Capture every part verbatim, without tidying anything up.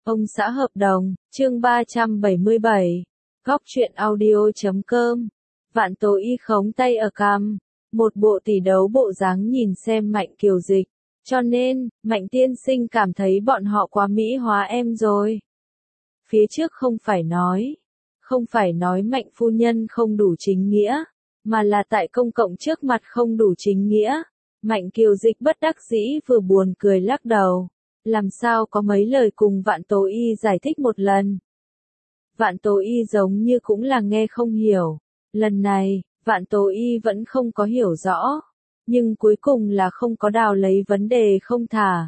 Ông xã hợp đồng, chương ba trăm bảy mươi bảy. Góc truyện audio chấm com. Vạn Tố Y khống tay ở cằm, một bộ tỷ đấu bộ dáng nhìn xem Mạnh Kiều Dịch. Cho nên, Mạnh tiên sinh cảm thấy bọn họ quá mỹ hóa em rồi. Phía trước không phải nói, không phải nói Mạnh phu nhân không đủ chính nghĩa, mà là tại công cộng trước mặt không đủ chính nghĩa. Mạnh Kiều Dịch bất đắc dĩ vừa buồn cười lắc đầu. Làm sao có mấy lời cùng Vạn Tố Y giải thích một lần. Vạn Tố Y giống như cũng là nghe không hiểu. Lần này, Vạn Tố Y vẫn không có hiểu rõ. Nhưng cuối cùng là không có đào lấy vấn đề không thả.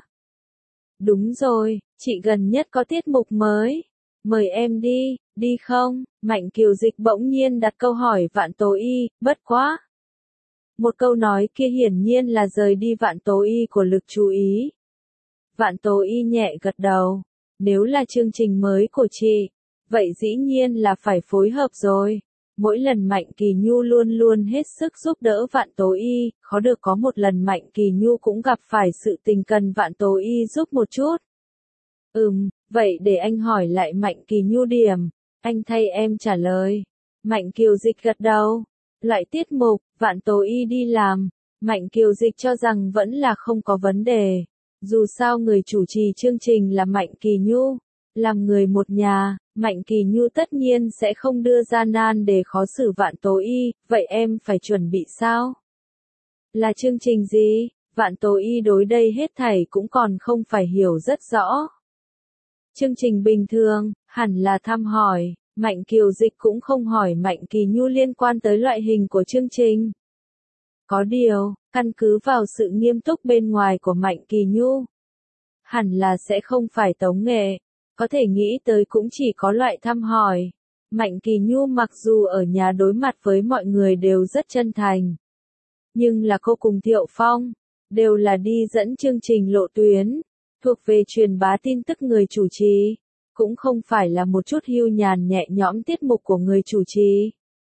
Đúng rồi, chị gần nhất có tiết mục mới. Mời em đi, đi không? Mạnh Kiều Dịch bỗng nhiên đặt câu hỏi Vạn Tố Y, bất quá. Một câu nói kia hiển nhiên là rời đi Vạn Tố Y của lực chú ý. Vạn Tố Y nhẹ gật đầu. Nếu là chương trình mới của chị, vậy dĩ nhiên là phải phối hợp rồi. Mỗi lần Mạnh Kỳ Nhu luôn luôn hết sức giúp đỡ Vạn Tố Y, khó được có một lần Mạnh Kỳ Nhu cũng gặp phải sự tình cần Vạn Tố Y giúp một chút. Ừm, vậy để anh hỏi lại Mạnh Kỳ Nhu điểm, anh thay em trả lời. Mạnh Kiều Dịch gật đầu. Loại tiết mục, Vạn Tố Y đi làm, Mạnh Kiều Dịch cho rằng vẫn là không có vấn đề. Dù sao người chủ trì chương trình là Mạnh Kỳ Nhu, làm người một nhà, Mạnh Kỳ Nhu tất nhiên sẽ không đưa ra nan để khó xử Vạn Tố Y, vậy em phải chuẩn bị sao? Là chương trình gì? Vạn Tố Y đối đây hết thảy cũng còn không phải hiểu rất rõ. Chương trình bình thường, hẳn là thăm hỏi, Mạnh Kiều Dịch cũng không hỏi Mạnh Kỳ Nhu liên quan tới loại hình của chương trình. Có điều, căn cứ vào sự nghiêm túc bên ngoài của Mạnh Kỳ Nhu, hẳn là sẽ không phải tống nghệ, có thể nghĩ tới cũng chỉ có loại thăm hỏi. Mạnh Kỳ Nhu mặc dù ở nhà đối mặt với mọi người đều rất chân thành, nhưng là cô cùng Thiệu Phong, đều là đi dẫn chương trình lộ tuyến, thuộc về truyền bá tin tức người chủ trì, cũng không phải là một chút hưu nhàn nhẹ nhõm tiết mục của người chủ trì.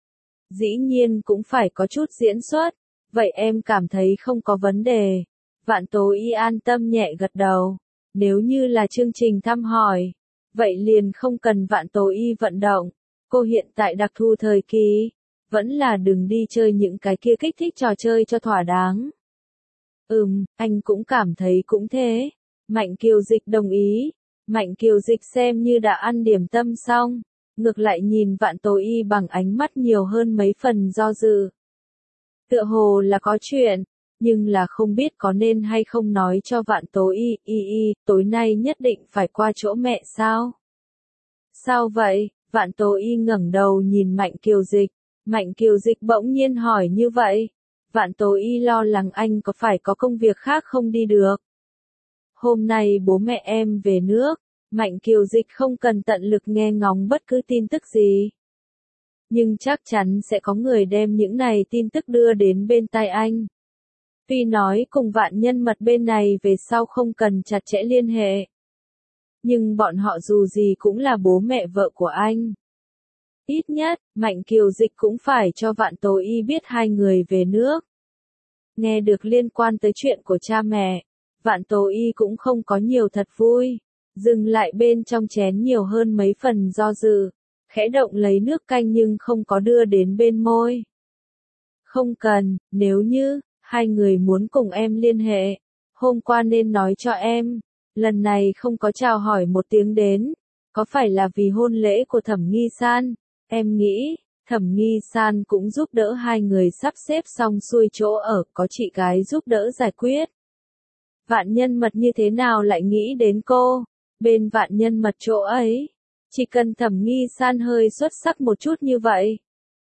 Dĩ nhiên cũng phải có chút diễn xuất. Vậy em cảm thấy không có vấn đề. Vạn Tố Y an tâm nhẹ gật đầu. Nếu như là chương trình thăm hỏi, vậy liền không cần Vạn Tố Y vận động. Cô hiện tại đặc thù thời kỳ, vẫn là đừng đi chơi những cái kia kích thích trò chơi cho thỏa đáng. Ừm, anh cũng cảm thấy cũng thế. Mạnh Kiều Dịch đồng ý. Mạnh Kiều Dịch xem như đã ăn điểm tâm xong, ngược lại nhìn Vạn Tố Y bằng ánh mắt nhiều hơn mấy phần do dự. Tựa hồ là có chuyện, nhưng là không biết có nên hay không nói cho Vạn Tố Y, y y, tối nay nhất định phải qua chỗ mẹ sao? Sao vậy? Vạn Tố Y ngẩng đầu nhìn Mạnh Kiều Dịch. Mạnh Kiều Dịch bỗng nhiên hỏi như vậy. Vạn Tố Y lo lắng anh có phải có công việc khác không đi được. Hôm nay bố mẹ em về nước, Mạnh Kiều Dịch không cần tận lực nghe ngóng bất cứ tin tức gì. Nhưng chắc chắn sẽ có người đem những này tin tức đưa đến bên tai anh. Tuy nói cùng Vạn Nhân Mật bên này về sau không cần chặt chẽ liên hệ. Nhưng bọn họ dù gì cũng là bố mẹ vợ của anh. Ít nhất, Mạnh Kiều Dịch cũng phải cho Vạn Tố Y biết hai người về nước. Nghe được liên quan tới chuyện của cha mẹ, Vạn Tố Y cũng không có nhiều thật vui. Dừng lại bên trong chén nhiều hơn mấy phần do dự. Khẽ động lấy nước canh nhưng không có đưa đến bên môi. Không cần, nếu như, hai người muốn cùng em liên hệ, hôm qua nên nói cho em, lần này không có chào hỏi một tiếng đến, có phải là vì hôn lễ của Thẩm Nghi San, em nghĩ, Thẩm Nghi San cũng giúp đỡ hai người sắp xếp xong xuôi chỗ ở, có chị gái giúp đỡ giải quyết. Vạn Nhân Mật như thế nào lại nghĩ đến cô, bên Vạn Nhân Mật chỗ ấy. Chỉ cần Thẩm Nghi San hơi xuất sắc một chút như vậy,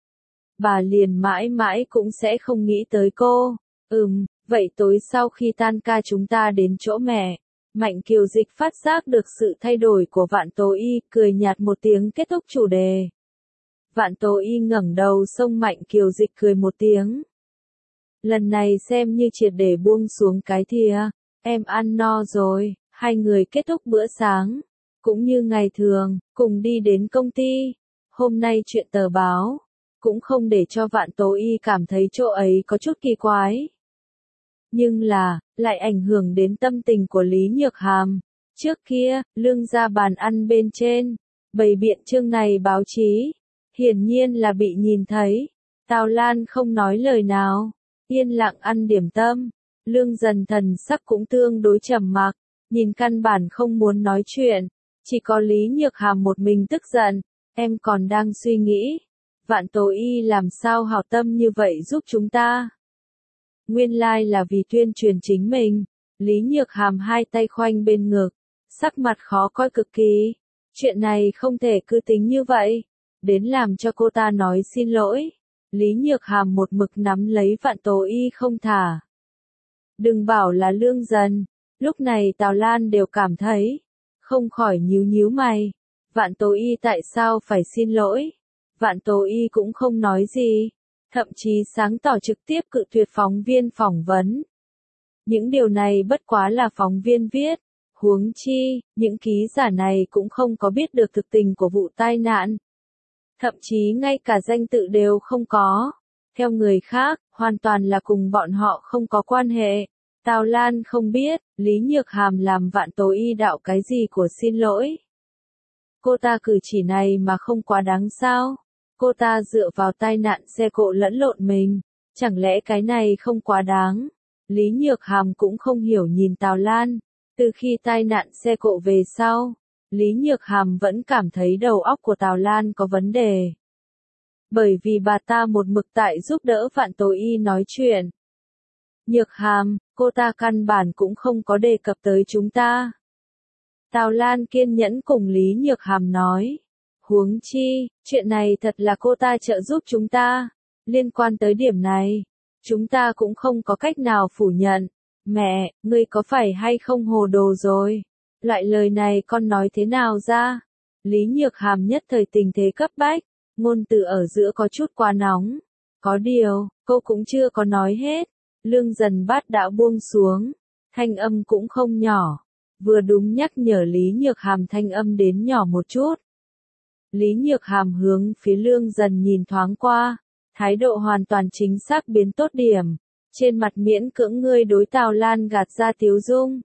bà liền mãi mãi cũng sẽ không nghĩ tới cô. Ừm, vậy tối sau khi tan ca chúng ta đến chỗ mẹ. Mạnh Kiều Dịch phát giác được sự thay đổi của Vạn Tố Y, cười nhạt một tiếng kết thúc chủ đề. Vạn Tố Y ngẩng đầu xông Mạnh Kiều Dịch cười một tiếng. Lần này xem như triệt để buông xuống cái thìa, em ăn no rồi, hai người kết thúc bữa sáng. Cũng như ngày thường, cùng đi đến công ty. Hôm nay chuyện tờ báo, cũng không để cho Vạn Tố Y cảm thấy chỗ ấy có chút kỳ quái. Nhưng là, lại ảnh hưởng đến tâm tình của Lý Nhược Hàm. Trước kia, Lương gia bàn ăn bên trên, bày biện chương này báo chí, hiển nhiên là bị nhìn thấy. Tào Lan không nói lời nào, yên lặng ăn điểm tâm. Lương Dần thần sắc cũng tương đối trầm mặc, nhìn căn bản không muốn nói chuyện, chỉ có Lý Nhược Hàm một mình tức giận. Em còn đang suy nghĩ, Vạn Tố Y làm sao hảo tâm như vậy giúp chúng ta. Nguyên lai là vì tuyên truyền chính mình. Lý Nhược Hàm hai tay khoanh bên ngực, sắc mặt khó coi cực kỳ. Chuyện này không thể cứ tính như vậy, đến làm cho cô ta nói xin lỗi. Lý Nhược Hàm một mực nắm lấy Vạn Tố Y không thả. Đừng bảo là Lương Dần, lúc này Tào Lan đều cảm thấy, không khỏi nhíu nhíu mày. Vạn Tố Y tại sao phải xin lỗi? Vạn Tố Y cũng không nói gì, thậm chí sáng tỏ trực tiếp cự tuyệt phóng viên phỏng vấn. Những điều này bất quá là phóng viên viết, huống chi, những ký giả này cũng không có biết được thực tình của vụ tai nạn. Thậm chí ngay cả danh tự đều không có. Theo người khác, hoàn toàn là cùng bọn họ không có quan hệ. Tào Lan không biết, Lý Nhược Hàm làm Vạn Tố Y đạo cái gì của xin lỗi. Cô ta cử chỉ này mà không quá đáng sao? Cô ta dựa vào tai nạn xe cộ lẫn lộn mình, chẳng lẽ cái này không quá đáng? Lý Nhược Hàm cũng không hiểu nhìn Tào Lan. Từ khi tai nạn xe cộ về sau, Lý Nhược Hàm vẫn cảm thấy đầu óc của Tào Lan có vấn đề. Bởi vì bà ta một mực tại giúp đỡ Vạn Tố Y nói chuyện. Nhược Hàm, cô ta căn bản cũng không có đề cập tới chúng ta. Tào Lan kiên nhẫn cùng Lý Nhược Hàm nói. Huống chi, chuyện này thật là cô ta trợ giúp chúng ta. Liên quan tới điểm này, chúng ta cũng không có cách nào phủ nhận. Mẹ, ngươi có phải hay không hồ đồ rồi? Loại lời này con nói thế nào ra? Lý Nhược Hàm nhất thời tình thế cấp bách, ngôn từ ở giữa có chút quá nóng. Có điều, cô cũng chưa có nói hết. Lương Dần bát đã buông xuống, thanh âm cũng không nhỏ, vừa đúng nhắc nhở Lý Nhược Hàm thanh âm đến nhỏ một chút. Lý Nhược Hàm hướng phía Lương Dần nhìn thoáng qua, thái độ hoàn toàn chính xác biến tốt điểm, trên mặt miễn cưỡng ngươi đối Tào Lan gạt ra tiếu dung.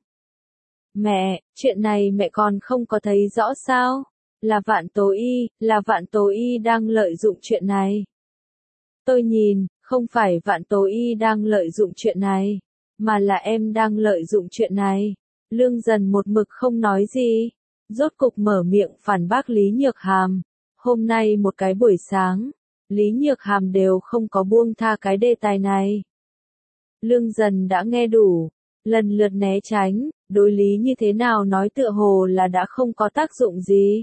Mẹ, chuyện này mẹ còn không có thấy rõ sao? Là Vạn Tố Y, là Vạn Tố Y đang lợi dụng chuyện này. Tôi nhìn, không phải Vạn Tố Y đang lợi dụng chuyện này, mà là em đang lợi dụng chuyện này. Lương Dần một mực không nói gì, rốt cục mở miệng phản bác Lý Nhược Hàm. Hôm nay một cái buổi sáng, Lý Nhược Hàm đều không có buông tha cái đề tài này. Lương Dần đã nghe đủ, lần lượt né tránh, đối lý như thế nào nói tựa hồ là đã không có tác dụng gì.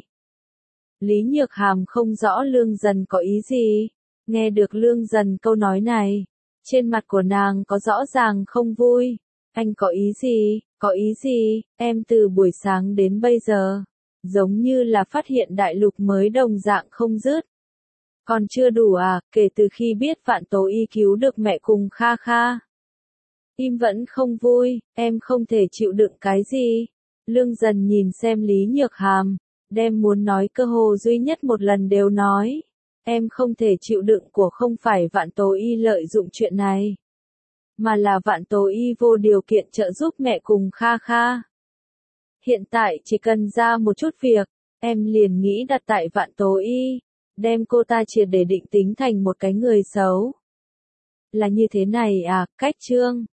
Lý Nhược Hàm không rõ Lương Dần có ý gì, nghe được Lương Dần câu nói này, trên mặt của nàng có rõ ràng không vui. Anh có ý gì, có ý gì, em từ buổi sáng đến bây giờ, giống như là phát hiện đại lục mới đồng dạng không dứt. Còn chưa đủ à, kể từ khi biết Vạn Tố Y cứu được mẹ cùng Kha Kha. Im vẫn không vui, em không thể chịu đựng cái gì. Lương Dần nhìn xem Lý Nhược Hàm, đem muốn nói cơ hồ duy nhất một lần đều nói. Em không thể chịu đựng của không phải Vạn Tố Y lợi dụng chuyện này, mà là Vạn Tố Y vô điều kiện trợ giúp mẹ cùng Kha Kha. Hiện tại chỉ cần ra một chút việc, em liền nghĩ đặt tại Vạn Tố Y, đem cô ta triệt để định tính thành một cái người xấu. Là như thế này à, cách chương.